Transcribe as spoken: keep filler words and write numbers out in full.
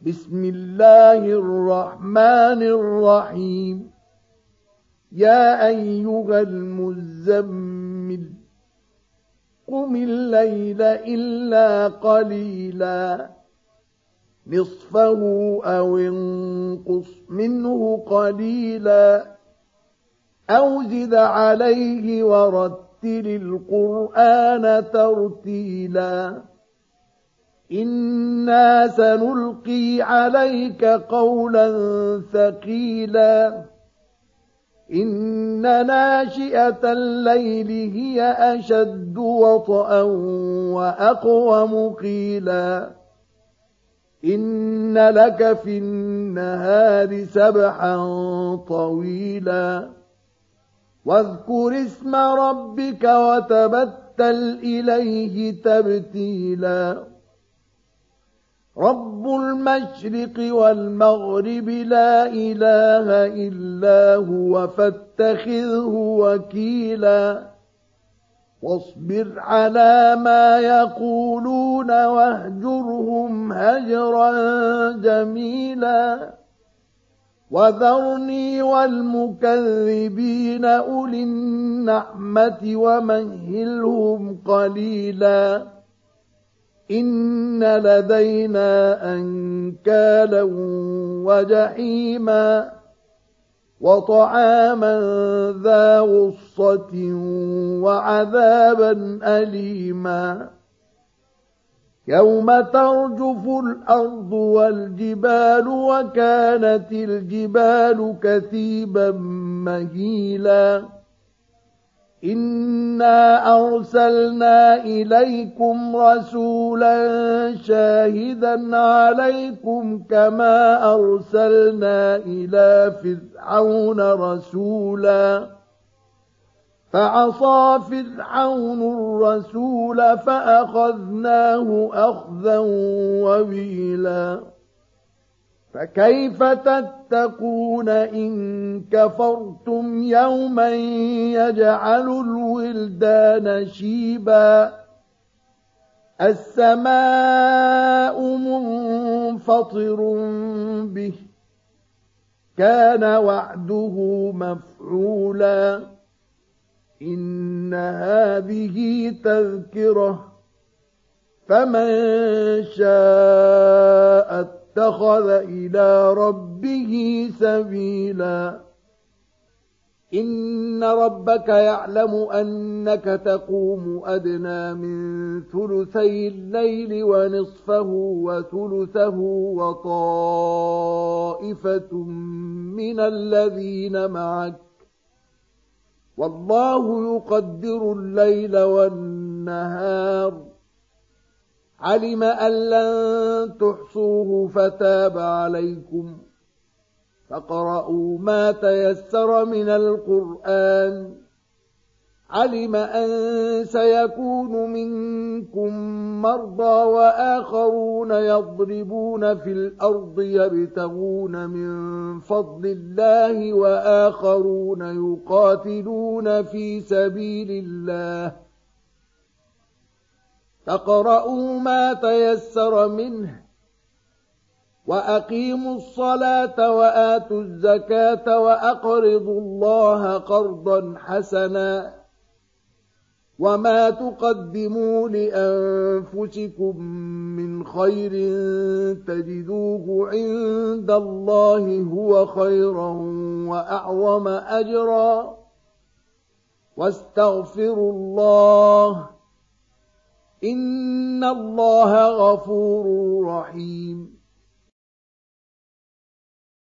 بسم الله الرحمن الرحيم يا أيها المزمل قم الليل إلا قليلا نصفه أو انقص منه قليلا أو زد عليه ورتل القرآن ترتيلا إنا سنلقي عليك قولا ثقيلا إن ناشئة الليل هي أشد وطئا وأقوم قيلا إن لك في النهار سبحا طويلا واذكر اسم ربك وتبتل إليه تبتيلا رب المشرق والمغرب لا إله إلا هو فاتخذه وكيلا واصبر على ما يقولون واهجرهم هجرا جميلا وذرني والمكذبين أولي النعمة ومهلهم قليلا إن لدينا أنكالا وجحيما وطعاما ذا غصة وعذابا أليما يوم ترجف الأرض والجبال وكانت الجبال كثيبا مهيلا إنا أرسلنا إليكم رسولا شاهدا عليكم كما أرسلنا إلى فرعون رسولا فعصى فرعون الرسول فأخذناه أخذا وبيلا فكيف تتقون إن كفرتم يوما يجعل الولدان شيبا السماء منفطر به كان وعده مفعولا إن هذه تذكرة فمن شاء اتخذ إلى ربه سبيلا إن ربك يعلم أنك تقوم أدنى من ثلثي الليل ونصفه وثلثه وطائفة من الذين معك والله يقدر الليل والنهار علم أن لن تحصوه فتاب عليكم فاقرؤوا ما تيسر من القرآن علم أن سيكون منكم مرضى وآخرون يضربون في الأرض يبتغون من فضل الله وآخرون يقاتلون في سبيل الله فاقرؤوا ما تيسر منه وأقيموا الصلاة وآتوا الزكاة وأقرضوا الله قرضا حسنا وما تقدموا لأنفسكم من خير تجدوه عند الله هو خيرا وأعظم أجرا واستغفروا الله إن الله غفور رحيم